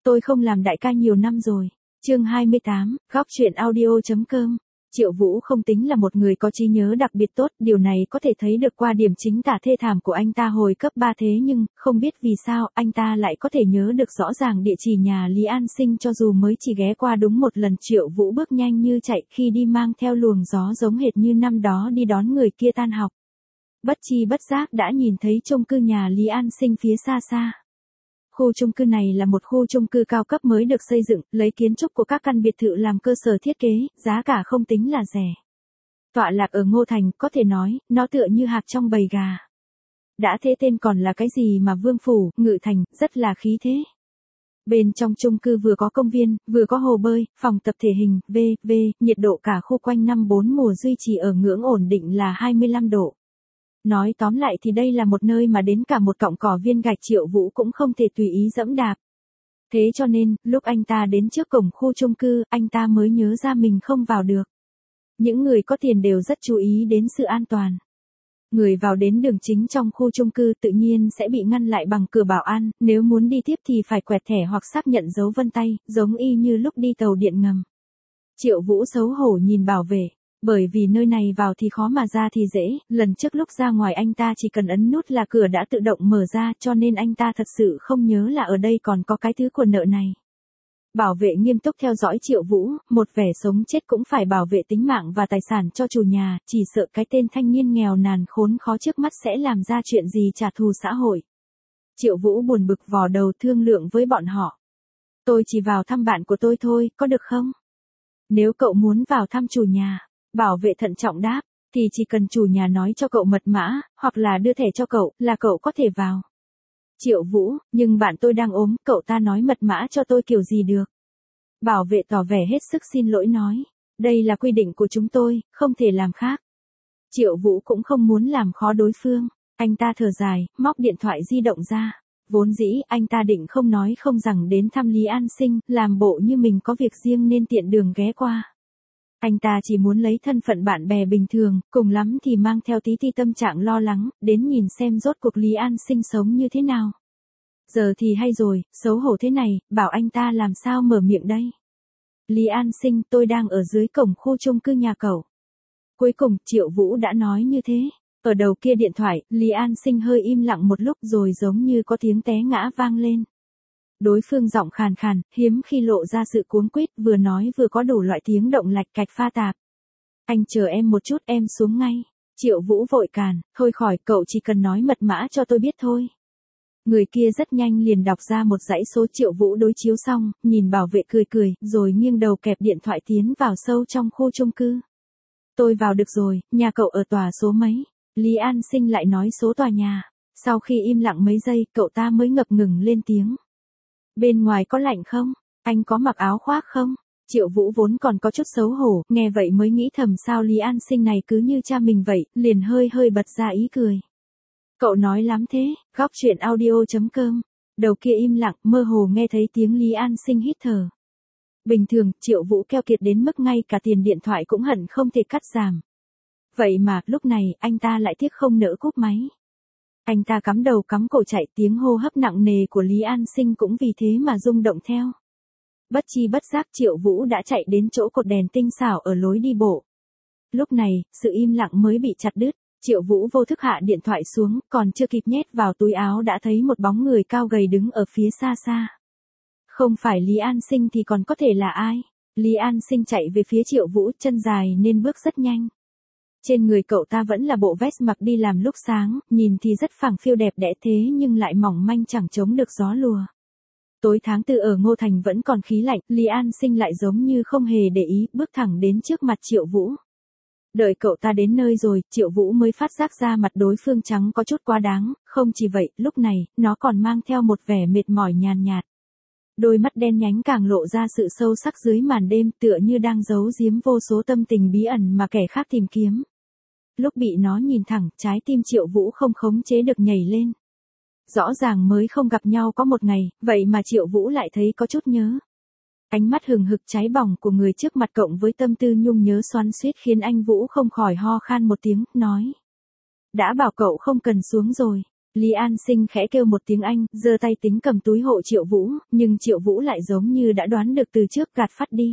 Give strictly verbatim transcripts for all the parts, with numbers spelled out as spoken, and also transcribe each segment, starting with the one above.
tôi không làm đại ca nhiều năm rồi. Chương hai mươi tám, góc truyện audio.com. Triệu Vũ không tính là một người có trí nhớ đặc biệt tốt, điều này có thể thấy được qua điểm chính tả thê thảm của anh ta hồi cấp ba, thế nhưng, không biết vì sao, anh ta lại có thể nhớ được rõ ràng địa chỉ nhà Lý An Sinh cho dù mới chỉ ghé qua đúng một lần. Triệu Vũ bước nhanh như chạy khi đi mang theo luồng gió giống hệt như năm đó đi đón người kia tan học. Bất chi bất giác đã nhìn thấy chung cư nhà Lý An Sinh phía xa xa. Khu chung cư này là một khu chung cư cao cấp mới được xây dựng, lấy kiến trúc của các căn biệt thự làm cơ sở thiết kế, giá cả không tính là rẻ. Tọa lạc ở Ngô Thành, có thể nói, nó tựa như hạc trong bầy gà. Đã thế tên còn là cái gì mà Vương Phủ, Ngự Thành, rất là khí thế. Bên trong chung cư vừa có công viên, vừa có hồ bơi, phòng tập thể hình, vân vân, nhiệt độ cả khu quanh năm bốn mùa duy trì ở ngưỡng ổn định là hai mươi lăm độ. Nói tóm lại thì đây là một nơi mà đến cả một cọng cỏ viên gạch Triệu Vũ cũng không thể tùy ý dẫm đạp. Thế cho nên, lúc anh ta đến trước cổng khu chung cư, anh ta mới nhớ ra mình không vào được. Những người có tiền đều rất chú ý đến sự an toàn. Người vào đến đường chính trong khu chung cư tự nhiên sẽ bị ngăn lại bằng cửa bảo an, nếu muốn đi tiếp thì phải quẹt thẻ hoặc xác nhận dấu vân tay, giống y như lúc đi tàu điện ngầm. Triệu Vũ xấu hổ nhìn bảo vệ. Bởi vì nơi này vào thì khó mà ra thì dễ, lần trước lúc ra ngoài anh ta chỉ cần ấn nút là cửa đã tự động mở ra, cho nên anh ta thật sự không nhớ là ở đây còn có cái thứ quần nợ này. Bảo vệ nghiêm túc theo dõi Triệu Vũ, một vẻ sống chết cũng phải bảo vệ tính mạng và tài sản cho chủ nhà, chỉ sợ cái tên thanh niên nghèo nàn khốn khó trước mắt sẽ làm ra chuyện gì trả thù xã hội. Triệu Vũ buồn bực vò đầu thương lượng với bọn họ. Tôi chỉ vào thăm bạn của tôi thôi, có được không? Nếu cậu muốn vào thăm chủ nhà, bảo vệ thận trọng đáp, thì chỉ cần chủ nhà nói cho cậu mật mã, hoặc là đưa thẻ cho cậu, là cậu có thể vào. Triệu Vũ, nhưng bạn tôi đang ốm, cậu ta nói mật mã cho tôi kiểu gì được. Bảo vệ tỏ vẻ hết sức xin lỗi nói, đây là quy định của chúng tôi, không thể làm khác. Triệu Vũ cũng không muốn làm khó đối phương, anh ta thở dài, móc điện thoại di động ra. Vốn dĩ, anh ta định không nói không rằng đến thăm Lý An Sinh, làm bộ như mình có việc riêng nên tiện đường ghé qua. Anh ta chỉ muốn lấy thân phận bạn bè bình thường, cùng lắm thì mang theo tí ti tâm trạng lo lắng, đến nhìn xem rốt cuộc Lý An Sinh sống như thế nào. Giờ thì hay rồi, xấu hổ thế này, bảo anh ta làm sao mở miệng đây. Lý An Sinh, tôi đang ở dưới cổng khu chung cư nhà cậu. Cuối cùng, Triệu Vũ đã nói như thế. Ở đầu kia điện thoại, Lý An Sinh hơi im lặng một lúc rồi giống như có tiếng té ngã vang lên. Đối phương giọng khàn khàn, hiếm khi lộ ra sự cuống quýt, vừa nói vừa có đủ loại tiếng động lạch cạch pha tạp. Anh chờ em một chút, em xuống ngay. Triệu Vũ vội càn, thôi khỏi, cậu chỉ cần nói mật mã cho tôi biết thôi. Người kia rất nhanh liền đọc ra một dãy số. Triệu Vũ đối chiếu xong, nhìn bảo vệ cười cười, rồi nghiêng đầu kẹp điện thoại tiến vào sâu trong khu chung cư. Tôi vào được rồi, nhà cậu ở tòa số mấy? Lý An Sinh lại nói số tòa nhà. Sau khi im lặng mấy giây, cậu ta mới ngập ngừng lên tiếng. Bên ngoài có lạnh không? Anh có mặc áo khoác không? Triệu Vũ vốn còn có chút xấu hổ, nghe vậy mới nghĩ thầm sao Lý An Sinh này cứ như cha mình vậy, liền hơi hơi bật ra ý cười. Cậu nói lắm thế, góc truyện audio.com. Đầu kia im lặng, mơ hồ nghe thấy tiếng Lý An Sinh hít thở. Bình thường, Triệu Vũ keo kiệt đến mức ngay cả tiền điện thoại cũng hận không thể cắt giảm. Vậy mà, lúc này, anh ta lại tiếc không nỡ cúp máy. Anh ta cắm đầu cắm cổ chạy, tiếng hô hấp nặng nề của Lý An Sinh cũng vì thế mà rung động theo. Bất chi bất giác Triệu Vũ đã chạy đến chỗ cột đèn tinh xảo ở lối đi bộ. Lúc này, sự im lặng mới bị chặt đứt, Triệu Vũ vô thức hạ điện thoại xuống, còn chưa kịp nhét vào túi áo đã thấy một bóng người cao gầy đứng ở phía xa xa. Không phải Lý An Sinh thì còn có thể là ai? Lý An Sinh chạy về phía Triệu Vũ, chân dài nên bước rất nhanh. Trên người cậu ta vẫn là bộ vest mặc đi làm lúc sáng, nhìn thì rất phẳng phiu đẹp đẽ thế nhưng lại mỏng manh chẳng chống được gió lùa. Tối tháng tư ở Ngô Thành vẫn còn khí lạnh, Lý An Sinh lại giống như không hề để ý, bước thẳng đến trước mặt Triệu Vũ. Đợi cậu ta đến nơi rồi, Triệu Vũ mới phát giác ra mặt đối phương trắng có chút quá đáng, không chỉ vậy, lúc này, nó còn mang theo một vẻ mệt mỏi nhàn nhạt. Đôi mắt đen nhánh càng lộ ra sự sâu sắc dưới màn đêm, tựa như đang giấu giếm vô số tâm tình bí ẩn mà kẻ khác tìm kiếm. Lúc bị nó nhìn thẳng, trái tim Triệu Vũ không khống chế được nhảy lên. Rõ ràng mới không gặp nhau có một ngày, vậy mà Triệu Vũ lại thấy có chút nhớ. Ánh mắt hừng hực cháy bỏng của người trước mặt cộng với tâm tư nhung nhớ xoắn xuýt khiến anh Vũ không khỏi ho khan một tiếng, nói. Đã bảo cậu không cần xuống rồi. Lý An Sinh khẽ kêu một tiếng anh, giơ tay tính cầm túi hộ Triệu Vũ, nhưng Triệu Vũ lại giống như đã đoán được từ trước gạt phắt đi.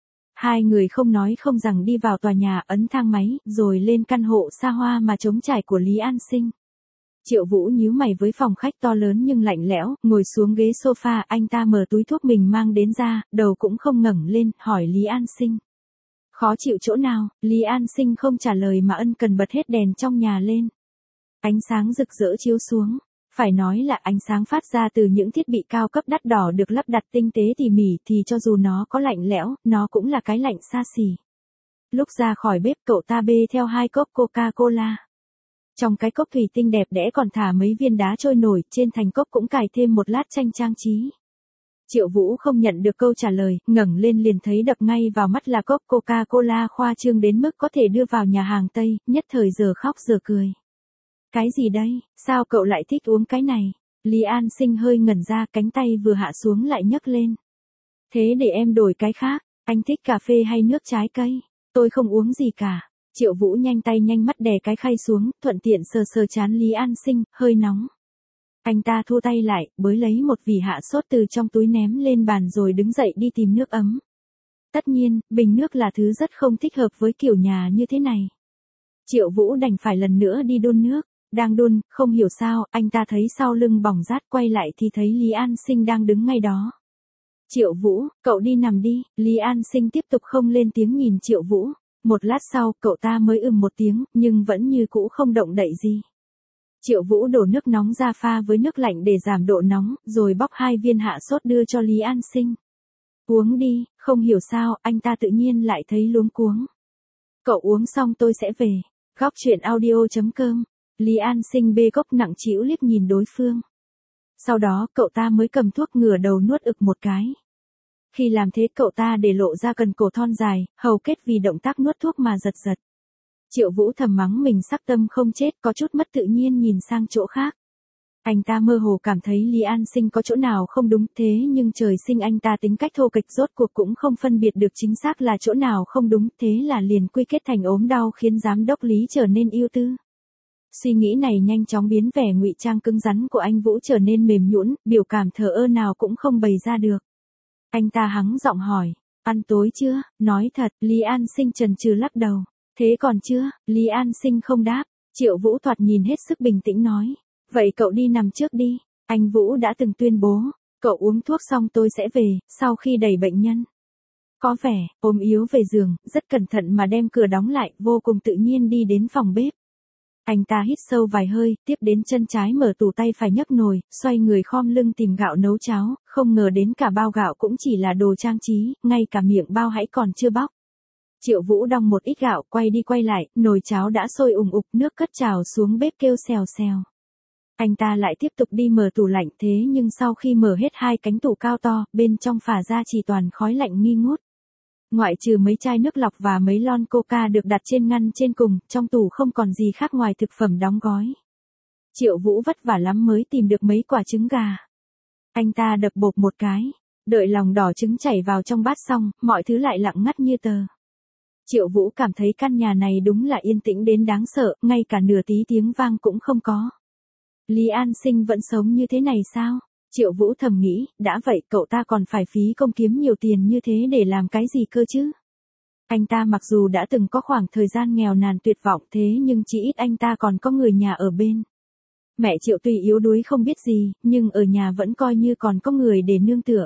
Hai người không nói không rằng đi vào tòa nhà, ấn thang máy, rồi lên căn hộ xa hoa mà trống trải của Lý An Sinh. Triệu Vũ nhíu mày với phòng khách to lớn nhưng lạnh lẽo, ngồi xuống ghế sofa, anh ta mở túi thuốc mình mang đến ra, đầu cũng không ngẩng lên, hỏi Lý An Sinh. Khó chịu chỗ nào? Lý An Sinh không trả lời mà ân cần bật hết đèn trong nhà lên. Ánh sáng rực rỡ chiếu xuống. Phải nói là ánh sáng phát ra từ những thiết bị cao cấp đắt đỏ được lắp đặt tinh tế tỉ mỉ thì cho dù nó có lạnh lẽo, nó cũng là cái lạnh xa xỉ. Lúc ra khỏi bếp cậu ta bê theo hai cốc Coca-Cola. Trong cái cốc thủy tinh đẹp đẽ còn thả mấy viên đá trôi nổi, trên thành cốc cũng cài thêm một lát tranh trang trí. Triệu Vũ không nhận được câu trả lời, ngẩng lên liền thấy đập ngay vào mắt là cốc Coca-Cola khoa trương đến mức có thể đưa vào nhà hàng Tây, nhất thời giờ khóc giờ cười. Cái gì đây, sao cậu lại thích uống cái này? Lý An Sinh hơi ngẩn ra, cánh tay vừa hạ xuống lại nhấc lên. Thế để em đổi cái khác, anh thích cà phê hay nước trái cây? Tôi không uống gì cả. Triệu Vũ nhanh tay nhanh mắt đè cái khay xuống, thuận tiện sờ sờ trán Lý An Sinh, hơi nóng. Anh ta thua tay lại, bới lấy một vỉ hạ sốt từ trong túi ném lên bàn rồi đứng dậy đi tìm nước ấm. Tất nhiên, bình nước là thứ rất không thích hợp với kiểu nhà như thế này. Triệu Vũ đành phải lần nữa đi đun nước. Đang đun, không hiểu sao, anh ta thấy sau lưng bỏng rát, quay lại thì thấy Lý An Sinh đang đứng ngay đó. Triệu Vũ, cậu đi nằm đi. Lý An Sinh tiếp tục không lên tiếng nhìn Triệu Vũ. Một lát sau, cậu ta mới ừm một tiếng, nhưng vẫn như cũ không động đậy gì. Triệu Vũ đổ nước nóng ra pha với nước lạnh để giảm độ nóng, rồi bóc hai viên hạ sốt đưa cho Lý An Sinh. Uống đi. Không hiểu sao, anh ta tự nhiên lại thấy luống cuống. Cậu uống xong tôi sẽ về. Góc truyện audio chấm com. Lý An Sinh bê cốc nặng trĩu liếc nhìn đối phương. Sau đó cậu ta mới cầm thuốc ngửa đầu nuốt ực một cái. Khi làm thế cậu ta để lộ ra cần cổ thon dài, hầu kết vì động tác nuốt thuốc mà giật giật. Triệu Vũ thầm mắng mình sắc tâm không chết, có chút mất tự nhiên nhìn sang chỗ khác. Anh ta mơ hồ cảm thấy Lý An Sinh có chỗ nào không đúng, thế nhưng trời sinh anh ta tính cách thô kịch, rốt cuộc cũng không phân biệt được chính xác là chỗ nào không đúng, thế là liền quy kết thành ốm đau khiến giám đốc Lý trở nên ưu tư. Suy nghĩ này nhanh chóng biến vẻ ngụy trang cứng rắn của anh Vũ trở nên mềm nhũn, biểu cảm thờ ơ nào cũng không bày ra được. Anh ta hắng giọng hỏi, ăn tối chưa? Nói thật, Lý An Sinh chần chừ lắc đầu. Thế còn chưa? Lý An Sinh không đáp. Triệu Vũ thoạt nhìn hết sức bình tĩnh nói, vậy cậu đi nằm trước đi. Anh Vũ đã từng tuyên bố, cậu uống thuốc xong tôi sẽ về, sau khi đẩy bệnh nhân. Có vẻ, ôm yếu về giường, rất cẩn thận mà đem cửa đóng lại, vô cùng tự nhiên đi đến phòng bếp. Anh ta hít sâu vài hơi, tiếp đến chân trái mở tủ, tay phải nhấc nồi, xoay người khom lưng tìm gạo nấu cháo, không ngờ đến cả bao gạo cũng chỉ là đồ trang trí, ngay cả miệng bao hãy còn chưa bóc. Triệu Vũ đong một ít gạo, quay đi quay lại, nồi cháo đã sôi ùng ục, nước cất trào xuống bếp kêu xèo xèo. Anh ta lại tiếp tục đi mở tủ lạnh, thế nhưng sau khi mở hết hai cánh tủ cao to, bên trong phả ra chỉ toàn khói lạnh nghi ngút. Ngoại trừ mấy chai nước lọc và mấy lon coca được đặt trên ngăn trên cùng, trong tủ không còn gì khác ngoài thực phẩm đóng gói. Triệu Vũ vất vả lắm mới tìm được mấy quả trứng gà. Anh ta đập bộp một cái, đợi lòng đỏ trứng chảy vào trong bát xong, mọi thứ lại lặng ngắt như tờ. Triệu Vũ cảm thấy căn nhà này đúng là yên tĩnh đến đáng sợ, ngay cả nửa tí tiếng vang cũng không có. Lý An Sinh vẫn sống như thế này sao? Triệu Vũ thầm nghĩ, đã vậy cậu ta còn phải phí công kiếm nhiều tiền như thế để làm cái gì cơ chứ? Anh ta mặc dù đã từng có khoảng thời gian nghèo nàn tuyệt vọng, thế nhưng chỉ ít anh ta còn có người nhà ở bên. Mẹ Triệu tuy yếu đuối không biết gì, nhưng ở nhà vẫn coi như còn có người để nương tựa.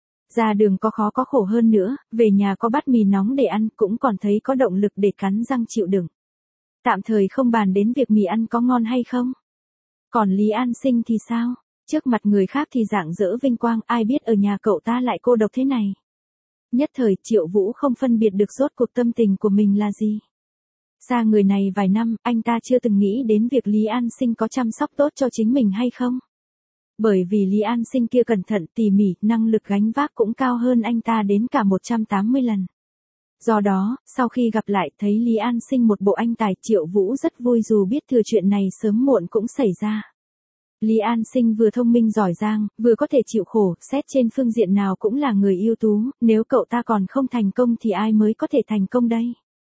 Ra đường có khó có khổ hơn nữa, về nhà có bát mì nóng để ăn cũng còn thấy có động lực để cắn răng chịu đựng. Tạm thời không bàn đến việc mì ăn có ngon hay không. Còn Lý An Sinh thì sao? Trước mặt người khác thì rạng rỡ vinh quang, ai biết ở nhà cậu ta lại cô độc thế này. Nhất thời Triệu Vũ không phân biệt được rốt cuộc tâm tình của mình là gì. Xa người này vài năm, anh ta chưa từng nghĩ đến việc Lý An Sinh có chăm sóc tốt cho chính mình hay không. Bởi vì Lý An Sinh kia cẩn thận tỉ mỉ, năng lực gánh vác cũng cao hơn anh ta đến cả một trăm tám mươi lần. Do đó, sau khi gặp lại thấy Lý An Sinh một bộ anh tài, Triệu Vũ rất vui dù biết thừa chuyện này sớm muộn cũng xảy ra. Lý An Sinh vừa thông minh giỏi giang, vừa có thể chịu khổ, xét trên phương diện nào cũng là người ưu tú, nếu cậu ta còn không thành công thì ai mới có thể thành công đây.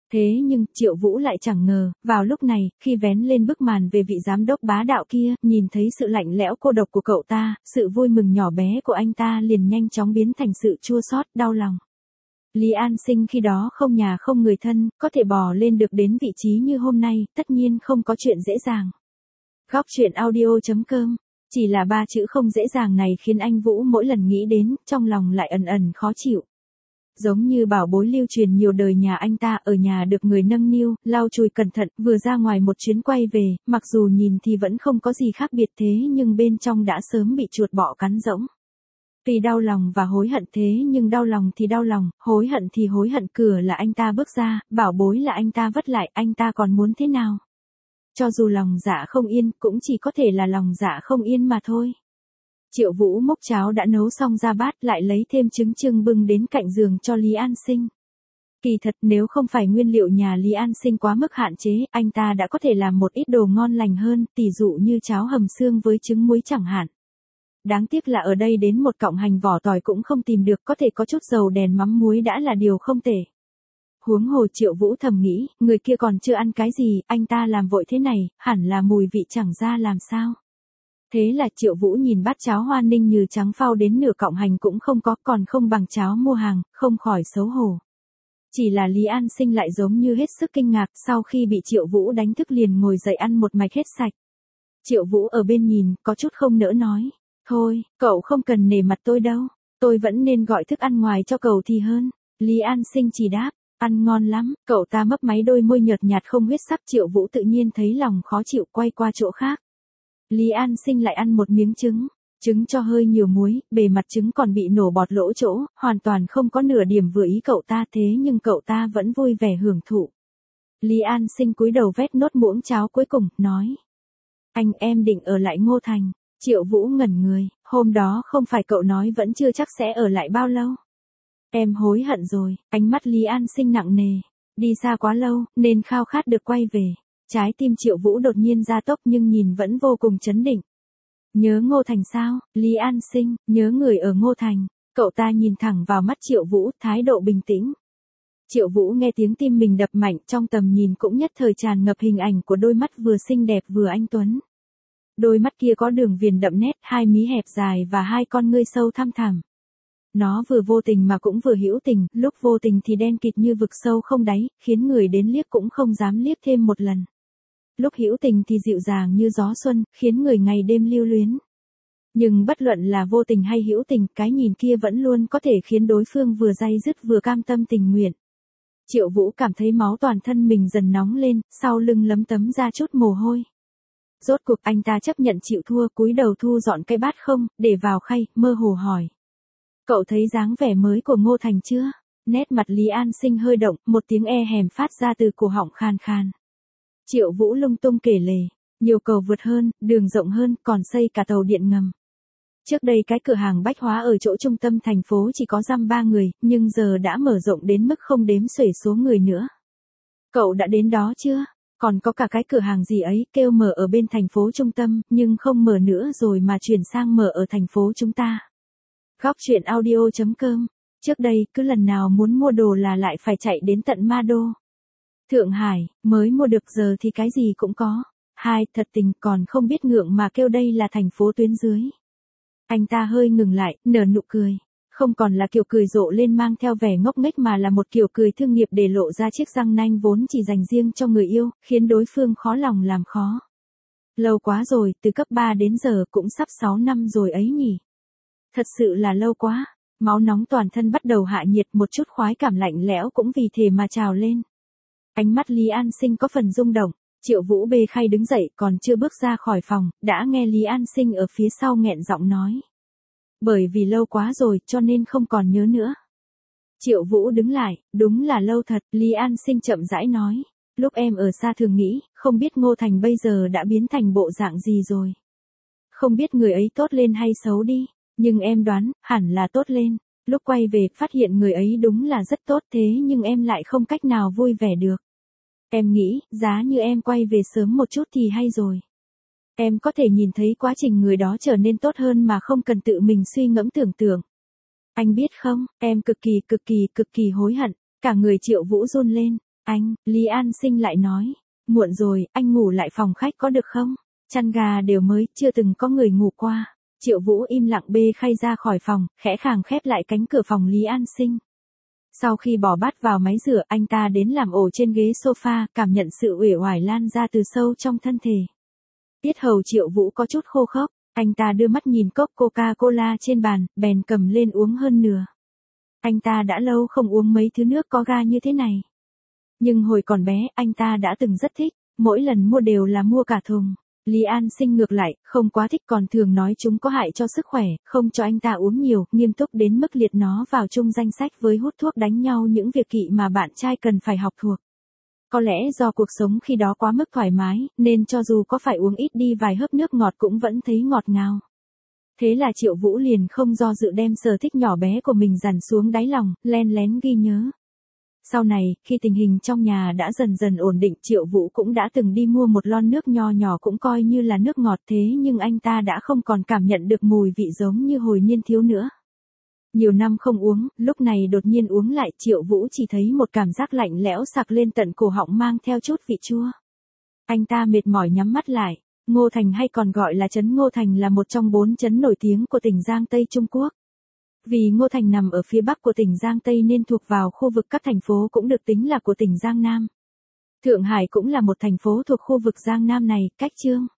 Thế nhưng, Triệu Vũ lại chẳng ngờ, vào lúc này, khi vén lên bức màn về vị giám đốc bá đạo kia, nhìn thấy sự lạnh lẽo cô độc của cậu ta, sự vui mừng nhỏ bé của anh ta liền nhanh chóng biến thành sự chua xót, đau lòng. Lý An Sinh khi đó không nhà không người thân, có thể bò lên được đến vị trí như hôm nay, tất nhiên không có chuyện dễ dàng. Góc truyện audio chấm com. Chỉ là ba chữ không dễ dàng này khiến anh Vũ mỗi lần nghĩ đến, trong lòng lại ẩn ẩn khó chịu. Giống như bảo bối lưu truyền nhiều đời nhà anh ta, ở nhà được người nâng niu, lau chùi cẩn thận, vừa ra ngoài một chuyến quay về, mặc dù nhìn thì vẫn không có gì khác biệt thế nhưng bên trong đã sớm bị chuột bọ cắn rỗng. Tuy đau lòng và hối hận thế nhưng đau lòng thì đau lòng, hối hận thì hối hận, cửa là anh ta bước ra, bảo bối là anh ta vất lại, anh ta còn muốn thế nào? Cho dù lòng dạ không yên, cũng chỉ có thể là lòng dạ không yên mà thôi. Triệu Vũ múc cháo đã nấu xong ra bát, lại lấy thêm trứng trưng bưng đến cạnh giường cho Lý An Sinh. Kỳ thật nếu không phải nguyên liệu nhà Lý An Sinh quá mức hạn chế, anh ta đã có thể làm một ít đồ ngon lành hơn, tỉ dụ như cháo hầm xương với trứng muối chẳng hạn. Đáng tiếc là ở đây đến một cọng hành vỏ tỏi cũng không tìm được, có thể có chút dầu đèn mắm muối đã là điều không tệ. Huống hồ Triệu Vũ thầm nghĩ, người kia còn chưa ăn cái gì, anh ta làm vội thế này, hẳn là mùi vị chẳng ra làm sao. Thế là Triệu Vũ nhìn bát cháo hoa ninh như trắng phao đến nửa cọng hành cũng không có, còn không bằng cháo mua hàng, không khỏi xấu hổ. Chỉ là Lý An Sinh lại giống như hết sức kinh ngạc, sau khi bị Triệu Vũ đánh thức liền ngồi dậy ăn một mạch hết sạch. Triệu Vũ ở bên nhìn, có chút không nỡ nói, thôi, cậu không cần nể mặt tôi đâu, tôi vẫn nên gọi thức ăn ngoài cho cậu thì hơn. Lý An Sinh chỉ đáp, ăn ngon lắm, cậu ta mấp máy đôi môi nhợt nhạt không huyết sắc. Triệu Vũ tự nhiên thấy lòng khó chịu, quay qua chỗ khác. Lý An Sinh lại ăn một miếng trứng, trứng cho hơi nhiều muối, bề mặt trứng còn bị nổ bọt lỗ chỗ, hoàn toàn không có nửa điểm vừa ý cậu ta, thế nhưng cậu ta vẫn vui vẻ hưởng thụ. Lý An Sinh cúi đầu vét nốt muỗng cháo cuối cùng, nói. Anh em định ở lại Ngô Thành. Triệu Vũ ngẩn người, hôm đó không phải cậu nói vẫn chưa chắc sẽ ở lại bao lâu. Em hối hận rồi, ánh mắt Lý An Sinh nặng nề, đi xa quá lâu, nên khao khát được quay về. Trái tim Triệu Vũ đột nhiên gia tốc nhưng nhìn vẫn vô cùng chấn định. Nhớ Ngô Thành sao? Lý An Sinh, nhớ người ở Ngô Thành. Cậu ta nhìn thẳng vào mắt Triệu Vũ, thái độ bình tĩnh. Triệu Vũ nghe tiếng tim mình đập mạnh, trong tầm nhìn cũng nhất thời tràn ngập hình ảnh của đôi mắt vừa xinh đẹp vừa anh tuấn. Đôi mắt kia có đường viền đậm nét, hai mí hẹp dài và hai con ngươi sâu thăm thẳm. Nó vừa vô tình mà cũng vừa hữu tình, lúc vô tình thì đen kịt như vực sâu không đáy, khiến người đến liếc cũng không dám liếc thêm một lần. Lúc hữu tình thì dịu dàng như gió xuân, khiến người ngày đêm lưu luyến. Nhưng bất luận là vô tình hay hữu tình, cái nhìn kia vẫn luôn có thể khiến đối phương vừa day dứt vừa cam tâm tình nguyện. Triệu Vũ cảm thấy máu toàn thân mình dần nóng lên, sau lưng lấm tấm ra chút mồ hôi. Rốt cuộc anh ta chấp nhận chịu thua, cúi đầu thu dọn cái bát không, để vào khay, mơ hồ hỏi. Cậu thấy dáng vẻ mới của Ngô Thành chưa? Nét mặt Lý An Sinh hơi động, một tiếng e hèm phát ra từ cổ họng khan khan. Triệu Vũ lung tung kể lể, nhiều cầu vượt hơn, đường rộng hơn, còn xây cả tàu điện ngầm. Trước đây cái cửa hàng bách hóa ở chỗ trung tâm thành phố chỉ có dăm ba người, nhưng giờ đã mở rộng đến mức không đếm xuể số người nữa. Cậu đã đến đó chưa? Còn có cả cái cửa hàng gì ấy, kêu mở ở bên thành phố trung tâm, nhưng không mở nữa rồi mà chuyển sang mở ở thành phố chúng ta. Góc truyện audio chấm com. Trước đây, cứ lần nào muốn mua đồ là lại phải chạy đến tận Ma Đô. Thượng Hải, mới mua được, giờ thì cái gì cũng có. Hai, thật tình, còn không biết ngượng mà kêu đây là thành phố tuyến dưới. Anh ta hơi ngừng lại, nở nụ cười. Không còn là kiểu cười rộ lên mang theo vẻ ngốc nghếch mà là một kiểu cười thương nghiệp để lộ ra chiếc răng nanh vốn chỉ dành riêng cho người yêu, khiến đối phương khó lòng làm khó. Lâu quá rồi, từ cấp ba đến giờ cũng sắp sáu năm rồi ấy nhỉ. Thật sự là lâu quá, máu nóng toàn thân bắt đầu hạ nhiệt, một chút khoái cảm lạnh lẽo cũng vì thế mà trào lên. Ánh mắt Lý An Sinh có phần rung động, Triệu Vũ bê khay đứng dậy, còn chưa bước ra khỏi phòng, đã nghe Lý An Sinh ở phía sau nghẹn giọng nói. Bởi vì lâu quá rồi, cho nên không còn nhớ nữa. Triệu Vũ đứng lại, đúng là lâu thật, Lý An Sinh chậm rãi nói. Lúc em ở xa thường nghĩ, không biết Ngô Thành bây giờ đã biến thành bộ dạng gì rồi. Không biết người ấy tốt lên hay xấu đi, nhưng em đoán, hẳn là tốt lên. Lúc quay về, phát hiện người ấy đúng là rất tốt, thế nhưng em lại không cách nào vui vẻ được. Em nghĩ, giá như em quay về sớm một chút thì hay rồi. Em có thể nhìn thấy quá trình người đó trở nên tốt hơn mà không cần tự mình suy ngẫm tưởng tượng. Anh biết không, em cực kỳ cực kỳ cực kỳ hối hận, cả người Triệu Vũ run lên. Anh, Lý An Sinh lại nói. Muộn rồi, anh ngủ lại phòng khách có được không? Chăn gà đều mới, chưa từng có người ngủ qua. Triệu Vũ im lặng bê khay ra khỏi phòng, khẽ khàng khép lại cánh cửa phòng Lý An Sinh. Sau khi bỏ bát vào máy rửa, anh ta đến làm ổ trên ghế sofa, cảm nhận sự uể oải lan ra từ sâu trong thân thể. Tiết hầu Triệu Vũ có chút khô khốc, anh ta đưa mắt nhìn cốc Coca-Cola trên bàn, bèn cầm lên uống hơn nửa. Anh ta đã lâu không uống mấy thứ nước có ga như thế này. Nhưng hồi còn bé, anh ta đã từng rất thích, mỗi lần mua đều là mua cả thùng. Lý An Sinh ngược lại, không quá thích còn thường nói chúng có hại cho sức khỏe, không cho anh ta uống nhiều, nghiêm túc đến mức liệt nó vào chung danh sách với hút thuốc đánh nhau những việc kỵ mà bạn trai cần phải học thuộc. Có lẽ do cuộc sống khi đó quá mức thoải mái, nên cho dù có phải uống ít đi vài hớp nước ngọt cũng vẫn thấy ngọt ngào. Thế là Triệu Vũ liền không do dự đem sở thích nhỏ bé của mình dằn xuống đáy lòng, len lén ghi nhớ. Sau này, khi tình hình trong nhà đã dần dần ổn định, Triệu Vũ cũng đã từng đi mua một lon nước nho nhỏ cũng coi như là nước ngọt, thế nhưng anh ta đã không còn cảm nhận được mùi vị giống như hồi niên thiếu nữa. Nhiều năm không uống, lúc này đột nhiên uống lại, Triệu Vũ chỉ thấy một cảm giác lạnh lẽo sặc lên tận cổ họng mang theo chút vị chua. Anh ta mệt mỏi nhắm mắt lại. Ngô Thành hay còn gọi là trấn Ngô Thành là một trong bốn trấn nổi tiếng của tỉnh Giang Tây Trung Quốc. Vì Ngô Thành nằm ở phía bắc của tỉnh Giang Tây nên thuộc vào khu vực các thành phố cũng được tính là của tỉnh Giang Nam. Thượng Hải cũng là một thành phố thuộc khu vực Giang Nam này, cách Chương